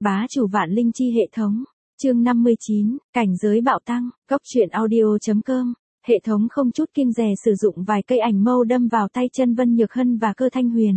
Bá chủ vạn linh chi hệ thống. Chương 59, cảnh giới bạo tăng, Cóc truyện audio.com. Hệ thống không chút kiêng dè sử dụng vài cây ảnh mâu đâm vào tay chân Vân Nhược Hân và Cơ Thanh Huyền.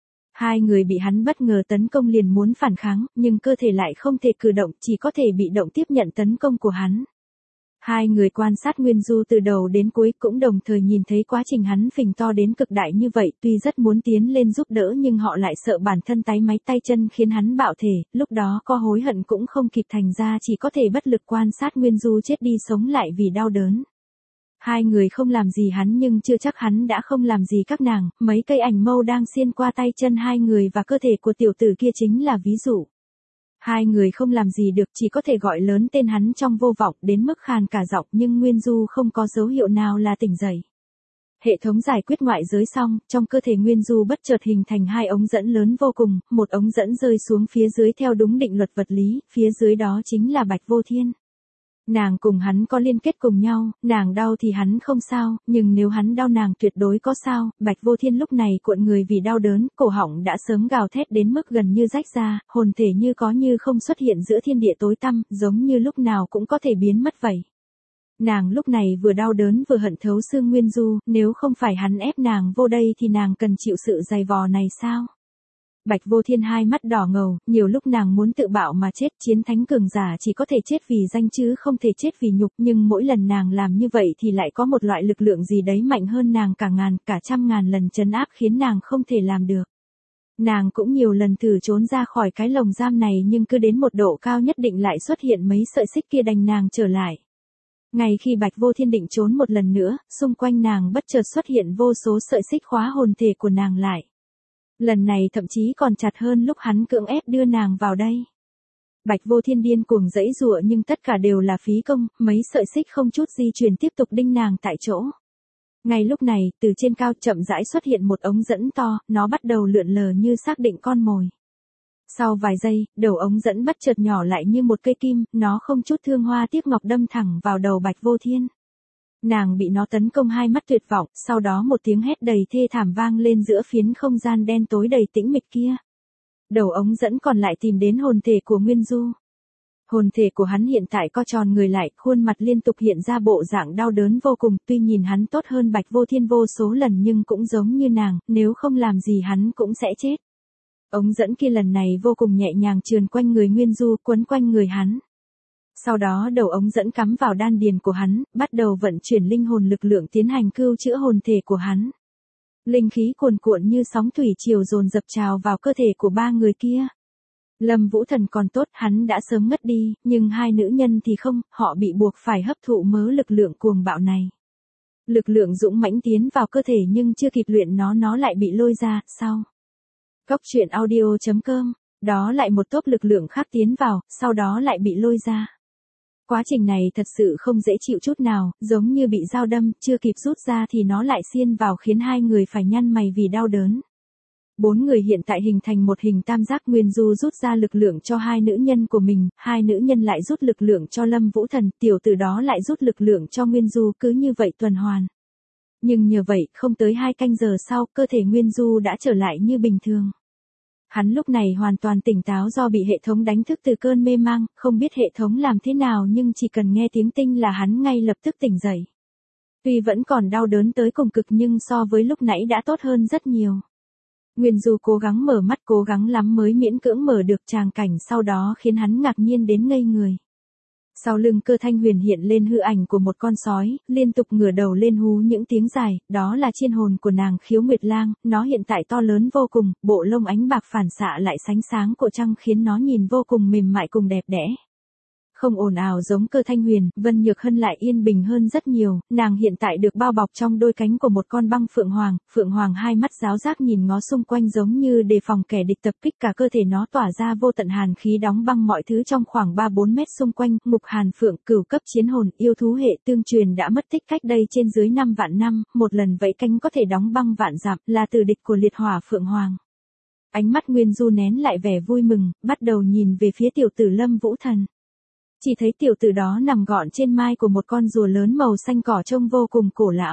Hai người bị hắn bất ngờ tấn công liền muốn phản kháng, nhưng cơ thể lại không thể cử động, chỉ có thể bị động tiếp nhận tấn công của hắn. Hai người quan sát Nguyên Du từ đầu đến cuối cũng đồng thời nhìn thấy quá trình hắn phình to đến cực đại như vậy, tuy rất muốn tiến lên giúp đỡ nhưng họ lại sợ bản thân táy máy tay chân khiến hắn bạo thể, lúc đó có hối hận cũng không kịp, thành ra chỉ có thể bất lực quan sát Nguyên Du chết đi sống lại vì đau đớn. Hai người không làm gì hắn nhưng chưa chắc hắn đã không làm gì các nàng, mấy cây ảnh mâu đang xiên qua tay chân hai người và cơ thể của tiểu tử kia chính là ví dụ. Hai người không làm gì được, chỉ có thể gọi lớn tên hắn trong vô vọng đến mức khàn cả giọng, nhưng Nguyên Du không có dấu hiệu nào là tỉnh dậy. Hệ thống giải quyết ngoại giới xong, trong cơ thể Nguyên Du bất chợt hình thành hai ống dẫn lớn vô cùng, một ống dẫn rơi xuống phía dưới theo đúng định luật vật lý, phía dưới đó chính là Bạch Vô Thiên. Nàng cùng hắn có liên kết cùng nhau, nàng đau thì hắn không sao, nhưng nếu hắn đau nàng tuyệt đối có sao. Bạch Vô Thiên lúc này cuộn người vì đau đớn, cổ họng đã sớm gào thét đến mức gần như rách ra, hồn thể như có như không xuất hiện giữa thiên địa tối tăm, giống như lúc nào cũng có thể biến mất vậy. Nàng lúc này vừa đau đớn vừa hận thấu xương Nguyên Du, nếu không phải hắn ép nàng vô đây thì nàng cần chịu sự dày vò này sao? Bạch Vô Thiên hai mắt đỏ ngầu, nhiều lúc nàng muốn tự bạo mà chết, chiến thánh cường giả chỉ có thể chết vì danh chứ không thể chết vì nhục, nhưng mỗi lần nàng làm như vậy thì lại có một loại lực lượng gì đấy mạnh hơn nàng cả ngàn, cả trăm ngàn lần trấn áp khiến nàng không thể làm được. Nàng cũng nhiều lần thử trốn ra khỏi cái lồng giam này nhưng cứ đến một độ cao nhất định lại xuất hiện mấy sợi xích kia đành nàng trở lại. Ngay khi Bạch Vô Thiên định trốn một lần nữa, xung quanh nàng bất chợt xuất hiện vô số sợi xích khóa hồn thể của nàng lại. Lần này thậm chí còn chặt hơn lúc hắn cưỡng ép đưa nàng vào đây. Bạch Vô Thiên điên cuồng giãy giụa nhưng tất cả đều là phí công, mấy sợi xích không chút di chuyển tiếp tục đinh nàng tại chỗ. Ngay lúc này, từ trên cao chậm rãi xuất hiện một ống dẫn to, nó bắt đầu lượn lờ như xác định con mồi. Sau vài giây, đầu ống dẫn bất chợt nhỏ lại như một cây kim, nó không chút thương hoa tiếc ngọc đâm thẳng vào đầu Bạch Vô Thiên. Nàng bị nó tấn công hai mắt tuyệt vọng, sau đó một tiếng hét đầy thê thảm vang lên giữa phiến không gian đen tối đầy tĩnh mịch kia. Đầu ống dẫn còn lại tìm đến hồn thể của Nguyên Du. Hồn thể của hắn hiện tại co tròn người lại, khuôn mặt liên tục hiện ra bộ dạng đau đớn vô cùng, tuy nhìn hắn tốt hơn Bạch Vô Thiên vô số lần nhưng cũng giống như nàng, nếu không làm gì hắn cũng sẽ chết. Ống dẫn kia lần này vô cùng nhẹ nhàng trườn quanh người Nguyên Du, quấn quanh người hắn. Sau đó đầu ống dẫn cắm vào đan điền của hắn, bắt đầu vận chuyển linh hồn lực lượng tiến hành cứu chữa hồn thể của hắn. Linh khí cuồn cuộn như sóng thủy triều dồn dập trào vào cơ thể của ba người kia. Lâm Vũ Thần còn tốt, hắn đã sớm ngất đi, nhưng hai nữ nhân thì không, họ bị buộc phải hấp thụ mớ lực lượng cuồng bạo này. Lực lượng dũng mãnh tiến vào cơ thể nhưng chưa kịp luyện nó lại bị lôi ra, sau. Cóc truyện audio.com, đó lại một tốp lực lượng khác tiến vào, sau đó lại bị lôi ra. Quá trình này thật sự không dễ chịu chút nào, giống như bị dao đâm, chưa kịp rút ra thì nó lại xiên vào khiến hai người phải nhăn mày vì đau đớn. Bốn người hiện tại hình thành một hình tam giác, Nguyên Du rút ra lực lượng cho hai nữ nhân của mình, hai nữ nhân lại rút lực lượng cho Lâm Vũ Thần, tiểu tử đó lại rút lực lượng cho Nguyên Du, cứ như vậy tuần hoàn. Nhưng nhờ vậy, không tới 2 canh giờ sau, cơ thể Nguyên Du đã trở lại như bình thường. Hắn lúc này hoàn toàn tỉnh táo do bị hệ thống đánh thức từ cơn mê mang, không biết hệ thống làm thế nào nhưng chỉ cần nghe tiếng tinh là hắn ngay lập tức tỉnh dậy. Tuy vẫn còn đau đớn tới cùng cực nhưng so với lúc nãy đã tốt hơn rất nhiều. Nguyên Du cố gắng mở mắt, cố gắng lắm mới miễn cưỡng mở được, tràng cảnh sau đó khiến hắn ngạc nhiên đến ngây người. Sau lưng Cơ Thanh Huyền hiện lên hư ảnh của một con sói, liên tục ngửa đầu lên hú những tiếng dài, đó là chiên hồn của nàng Khiếu Nguyệt Lang, nó hiện tại to lớn vô cùng, bộ lông ánh bạc phản xạ lại sánh sáng của trăng khiến nó nhìn vô cùng mềm mại cùng đẹp đẽ. Không ồn ào giống Cơ Thanh Huyền, Vân Nhược Hân lại yên bình hơn rất nhiều, nàng hiện tại được bao bọc trong đôi cánh của một con băng phượng hoàng hai mắt giáo giác nhìn ngó xung quanh giống như đề phòng kẻ địch tập kích, cả cơ thể nó tỏa ra vô tận hàn khí đóng băng mọi thứ trong khoảng 3-4 mét xung quanh. Ngục Hàn Phượng, cửu cấp chiến hồn, yêu thú hệ tương truyền đã mất tích cách đây trên dưới 5 vạn năm, một lần vẫy cánh có thể đóng băng vạn dặm, là tử địch của liệt hỏa Phượng Hoàng. Ánh mắt Nguyên Du nén lại vẻ vui mừng, bắt đầu nhìn về phía tiểu tử Lâm Vũ Thần. Chỉ thấy tiểu tử đó nằm gọn trên mai của một con rùa lớn màu xanh cỏ trông vô cùng cổ lão.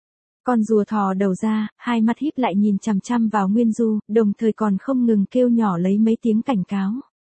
Con rùa thò đầu ra, hai mắt híp lại nhìn chằm chằm vào Nguyên Du, đồng thời còn không ngừng kêu nhỏ lấy mấy tiếng cảnh cáo.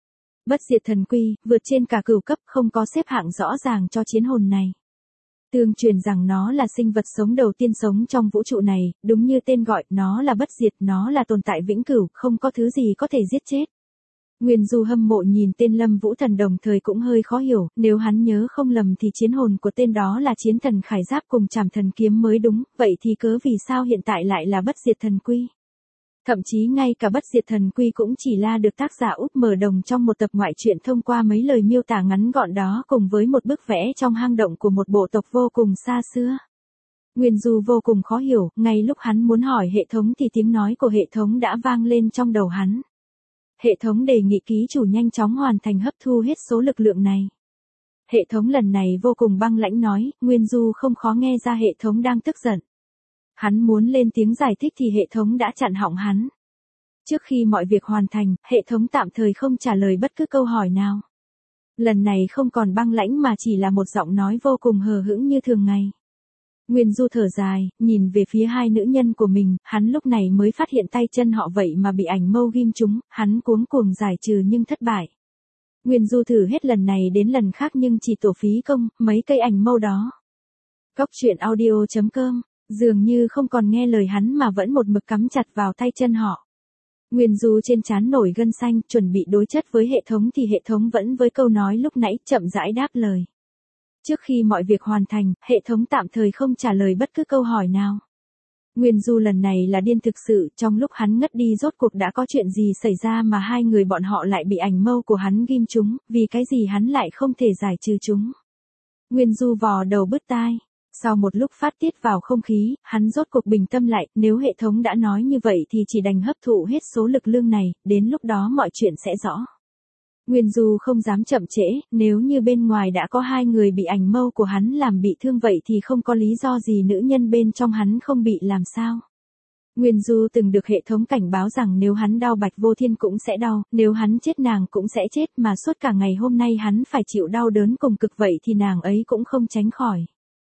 Bất diệt thần quy, vượt trên cả cửu cấp, không có xếp hạng rõ ràng cho chiến hồn này. Tương truyền rằng nó là sinh vật sống đầu tiên sống trong vũ trụ này, đúng như tên gọi, nó là bất diệt, nó là tồn tại vĩnh cửu, không có thứ gì có thể giết chết. Nguyên Du hâm mộ nhìn tên Lâm Vũ Thần đồng thời cũng hơi khó hiểu, nếu hắn nhớ không lầm thì chiến hồn của tên đó là chiến thần khải giáp cùng trảm thần kiếm mới đúng, vậy thì cớ vì sao hiện tại lại là bất diệt thần quy? Thậm chí ngay cả bất diệt thần quy cũng chỉ là được tác giả Úc Mở Đồng trong một tập ngoại truyện thông qua mấy lời miêu tả ngắn gọn đó cùng với một bức vẽ trong hang động của một bộ tộc vô cùng xa xưa. Nguyên Du vô cùng khó hiểu, ngay lúc hắn muốn hỏi hệ thống thì tiếng nói của hệ thống đã vang lên trong đầu hắn. Hệ thống đề nghị ký chủ nhanh chóng hoàn thành hấp thu hết số lực lượng này. Hệ thống lần này vô cùng băng lãnh nói, Nguyên Du không khó nghe ra hệ thống đang tức giận. Hắn muốn lên tiếng giải thích thì hệ thống đã chặn họng hắn. Trước khi mọi việc hoàn thành, hệ thống tạm thời không trả lời bất cứ câu hỏi nào. Lần này không còn băng lãnh mà chỉ là một giọng nói vô cùng hờ hững như thường ngày. Nguyên Du thở dài, nhìn về phía hai nữ nhân của mình, hắn lúc này mới phát hiện tay chân họ vậy mà bị ảnh mâu ghim chúng, hắn cuống cuồng giải trừ nhưng thất bại. Nguyên Du thử hết lần này đến lần khác nhưng chỉ tổ phí công, mấy cây ảnh mâu đó. Góc truyện audio.com, dường như không còn nghe lời hắn mà vẫn một mực cắm chặt vào tay chân họ. Nguyên Du trên trán nổi gân xanh, chuẩn bị đối chất với hệ thống thì hệ thống vẫn với câu nói lúc nãy, chậm rãi đáp lời. Trước khi mọi việc hoàn thành, hệ thống tạm thời không trả lời bất cứ câu hỏi nào. Nguyên Du lần này là điên thực sự, trong lúc hắn ngất đi rốt cuộc đã có chuyện gì xảy ra mà hai người bọn họ lại bị ảnh mâu của hắn ghim chúng, vì cái gì hắn lại không thể giải trừ chúng. Nguyên Du vò đầu bứt tai. Sau một lúc phát tiết vào không khí, hắn rốt cuộc bình tâm lại, nếu hệ thống đã nói như vậy thì chỉ đành hấp thụ hết số lực lượng này, đến lúc đó mọi chuyện sẽ rõ. Nguyên Du không dám chậm trễ, nếu như bên ngoài đã có hai người bị ảnh mâu của hắn làm bị thương vậy thì không có lý do gì nữ nhân bên trong hắn không bị làm sao. Nguyên Du từng được hệ thống cảnh báo rằng nếu hắn đau Bạch Vô Thiên cũng sẽ đau, nếu hắn chết nàng cũng sẽ chết mà suốt cả ngày hôm nay hắn phải chịu đau đớn cùng cực vậy thì nàng ấy cũng không tránh khỏi.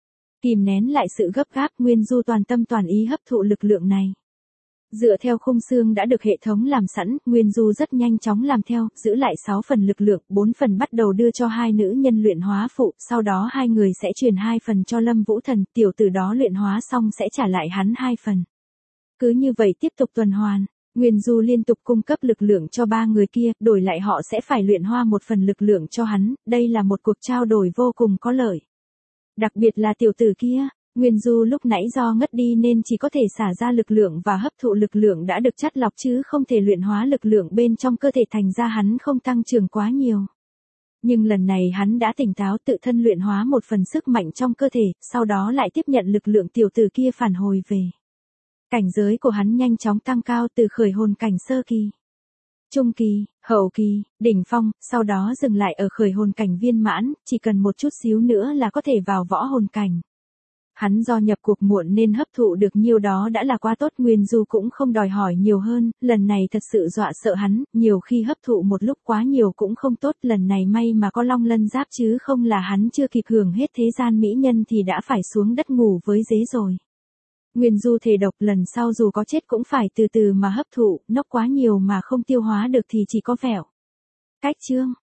Kìm nén lại sự gấp gáp, Nguyên Du toàn tâm toàn ý hấp thụ lực lượng này. Dựa theo khung xương đã được hệ thống làm sẵn, Nguyên Du rất nhanh chóng làm theo, giữ lại 6 phần lực lượng, 4 phần bắt đầu đưa cho hai nữ nhân luyện hóa phụ, sau đó hai người sẽ truyền 2 phần cho Lâm Vũ Thần, tiểu tử đó luyện hóa xong sẽ trả lại hắn 2 phần. Cứ như vậy tiếp tục tuần hoàn, Nguyên Du liên tục cung cấp lực lượng cho ba người kia, đổi lại họ sẽ phải luyện hóa một phần lực lượng cho hắn, đây là một cuộc trao đổi vô cùng có lợi. Đặc biệt là tiểu tử kia, Nguyên Du lúc nãy do ngất đi nên chỉ có thể xả ra lực lượng và hấp thụ lực lượng đã được chắt lọc chứ không thể luyện hóa lực lượng bên trong cơ thể, thành ra hắn không tăng trưởng quá nhiều. Nhưng lần này hắn đã tỉnh táo, tự thân luyện hóa một phần sức mạnh trong cơ thể, sau đó lại tiếp nhận lực lượng tiểu tử kia phản hồi về. Cảnh giới của hắn nhanh chóng tăng cao từ khởi hồn cảnh sơ kỳ, trung kỳ, hậu kỳ, đỉnh phong, sau đó dừng lại ở khởi hồn cảnh viên mãn, chỉ cần một chút xíu nữa là có thể vào võ hồn cảnh. Hắn do nhập cuộc muộn nên hấp thụ được nhiều đó đã là quá tốt, Nguyên Du cũng không đòi hỏi nhiều hơn, lần này thật sự dọa sợ hắn, nhiều khi hấp thụ một lúc quá nhiều cũng không tốt, lần này may mà có Long Lân Giáp chứ không là hắn chưa kịp hưởng hết thế gian mỹ nhân thì đã phải xuống đất ngủ với dế rồi. Nguyên Du thề độc lần sau dù có chết cũng phải từ từ mà hấp thụ, nốc quá nhiều mà không tiêu hóa được thì chỉ có vẹo. Cách chương